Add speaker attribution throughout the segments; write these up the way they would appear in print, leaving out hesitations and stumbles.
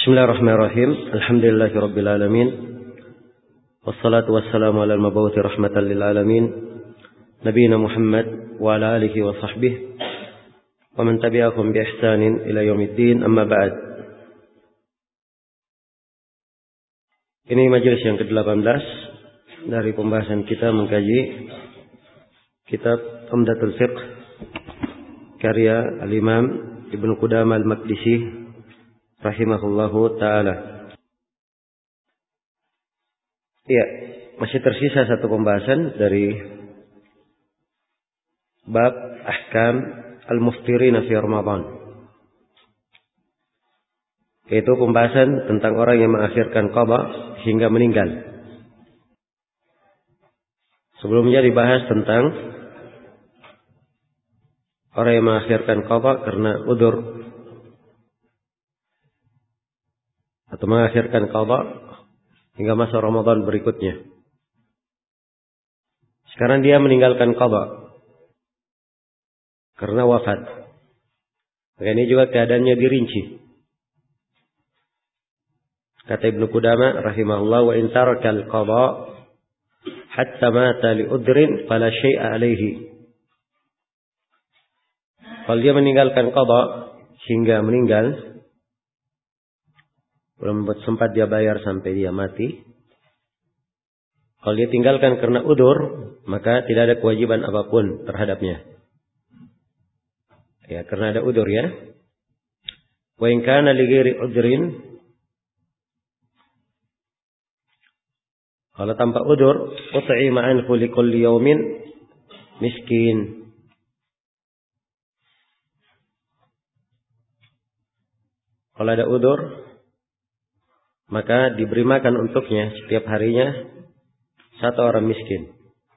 Speaker 1: Bismillahirrahmanirrahim. Alhamdulillahirabbil alamin. Wassalatu wassalamu ala al-mabu'uthi rahmatan lil alamin. Nabiyina Muhammad wa ala alihi wa sahbihi wa man tabi'ahum bi ihsanin ila yaumiddin. Amma ba'd. Ini majelis yang ke-18 dari pembahasan kita mengkaji kitab Umdatul Fiqh karya Al-Imam Ibnu Qudamah Al-Maqdisi rahimahullahu ta'ala. Ya, masih tersisa satu pembahasan dari bab ahkam al-muftirina fi Ramadan, yaitu pembahasan tentang orang yang mengakhirkan qada hingga meninggal. Sebelumnya dibahas tentang orang yang mengakhirkan qada karena udzur atau mengakhirkan qada hingga masa Ramadan berikutnya. Sekarang dia meninggalkan qada karena wafat. Maka ini juga keadaannya dirinci. Kata Ibnu Qudamah rahimahullah, wa in tarakal qada hatta mata li udrin fala syai'a alaihi. Kalau dia meninggalkan qada hingga meninggal, belum sempat dia bayar sampai dia mati. Kalau dia tinggalkan karena udzur, maka tidak ada kewajiban apapun terhadapnya. Ya, karena ada udzur ya. Wa in kana li ghairi udrin, kalau tanpa udzur, ut'ima anhu li kulli yaumin miskin. Kalau ada udzur, maka diberi makan untuknya setiap harinya satu orang miskin.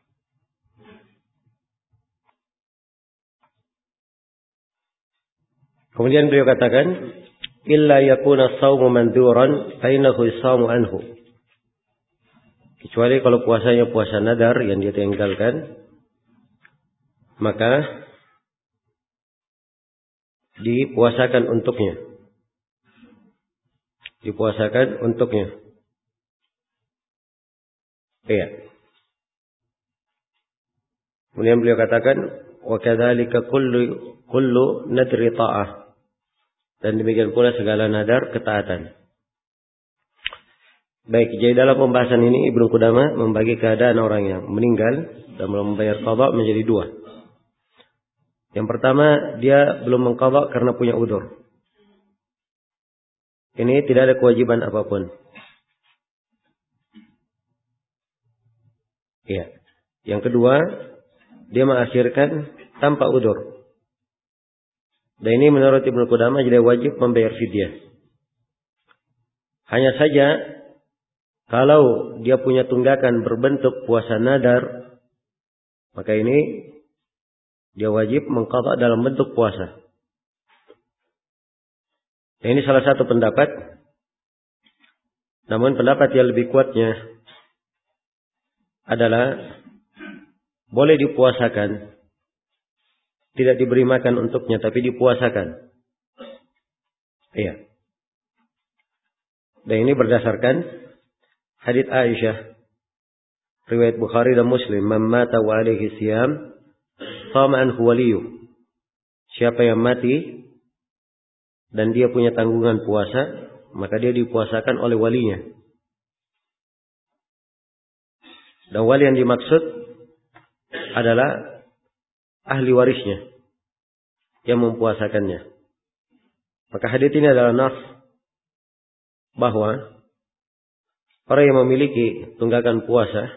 Speaker 1: Kemudian beliau katakan, illa yakuna shaumu mandzuran fa innahu yusaumu anhu. Kecuali kalau puasanya puasa nadar yang dia tinggalkan, maka dipuasakan untuknya. Dipuasakan untuknya. Iya. Kemudian beliau katakan, wa kadzalika kullu nadri ta'ah. Dan demikian pula segala nadar ketaatan. Baik, jadi dalam pembahasan ini Ibnu Qudamah membagi keadaan orang yang meninggal dan belum membayar qada menjadi dua. Yang pertama, dia belum mengqada karena punya udzur. Ini tidak ada kewajiban apapun. Ya. Yang kedua, dia mengakhirkan tanpa udzur. Dan ini menurut Ibnu Qudamah jadi wajib membayar fidyah. Hanya saja kalau dia punya tunggakan berbentuk puasa nadar, maka ini dia wajib mengqada dalam bentuk puasa. Ini salah satu pendapat. Namun pendapat yang lebih kuatnya adalah boleh dipuasakan. Tidak diberi makan untuknya, tapi dipuasakan. Iya. Dan ini berdasarkan hadits Aisyah, riwayat Bukhari dan Muslim, man mata wa alaihi siyam qama anhu waliyyu. Siapa yang mati dan dia punya tanggungan puasa, maka dia dipuasakan oleh walinya. Dan wali yang dimaksud adalah ahli warisnya yang mempuasakannya. Maka hadits ini adalah nas bahwa orang yang memiliki tunggakan puasa,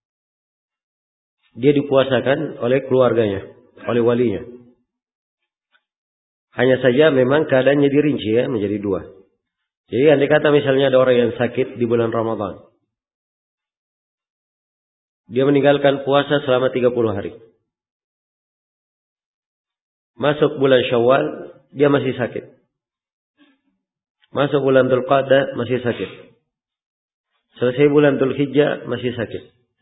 Speaker 1: dia dipuasakan oleh keluarganya, oleh walinya. Hanya saja memang keadaannya dirinci ya menjadi dua. Jadi andai kata misalnya ada orang yang sakit di bulan Ramadan, dia meninggalkan puasa selama 30 hari. Masuk bulan Syawal, dia masih sakit. Masuk bulan Dzulqa'dah, masih sakit. Selesai bulan Dzulhijjah, masih sakit.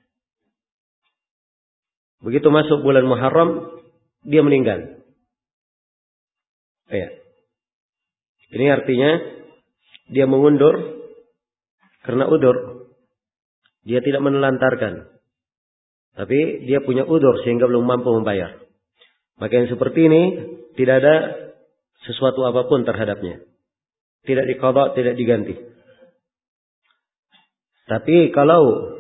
Speaker 1: Begitu masuk bulan Muharram, dia meninggal. Ya. Ini artinya dia mengundur karena udur. Dia tidak menelantarkan. Tapi dia punya udur sehingga belum mampu membayar. Maka yang seperti ini tidak ada sesuatu apapun terhadapnya. Tidak diqadha, tidak diganti. Tapi kalau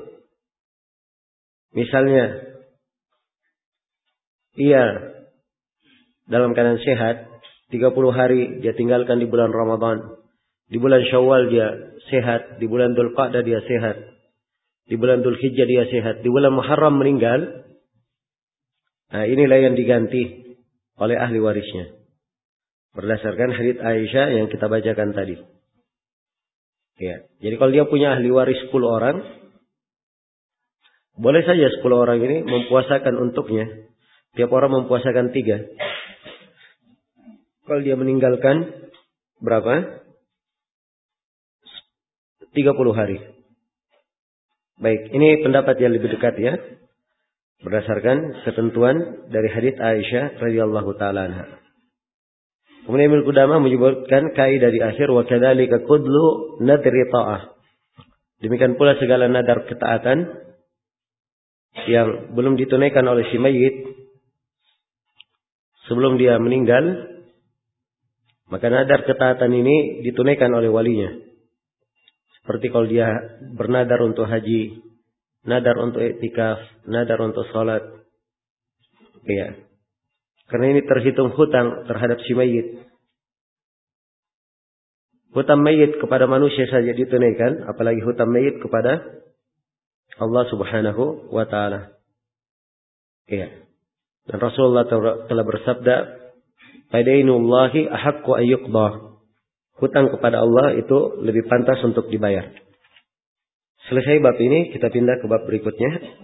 Speaker 1: misalnya ia dalam keadaan sehat, 30 hari dia tinggalkan di bulan Ramadan. Di bulan Syawal dia sehat. Di bulan Dzulqa'dah dia sehat. Di bulan Dzulhijjah dia sehat. Di bulan Muharram meninggal. Nah, inilah yang diganti oleh ahli warisnya. Berdasarkan hadits Aisyah yang kita bacakan tadi. Ya. Jadi kalau dia punya ahli waris 10 orang. Boleh saja 10 orang ini mempuasakan untuknya. Tiap orang mempuasakan 3. Kalau dia meninggalkan berapa? 30 hari. Baik, ini pendapat yang lebih dekat ya. Berdasarkan ketentuan dari hadits Aisyah radhiyallahu taala anha. Kemudian Ibnu Qudamah menyebutkan kaidah di akhir wa kadzalika qudlu nadri ta'ah. Demikian pula segala nadar ketaatan yang belum ditunaikan oleh si mayit sebelum dia meninggal, maka nadar ketaatan ini ditunaikan oleh walinya. Seperti kalau dia bernadar untuk haji, nadar untuk iktikaf, nadar untuk salat. Ya. Karena ini terhitung hutang terhadap si mayit. Hutang mayit kepada manusia saja ditunaikan, apalagi hutang mayit kepada Allah Subhanahu wa taala. Ya. Dan Rasulullah telah bersabda, "Fadainullahi ahaqqu an yuqda." Hutang kepada Allah itu lebih pantas untuk dibayar. Selesai bab ini, kita pindah ke bab berikutnya.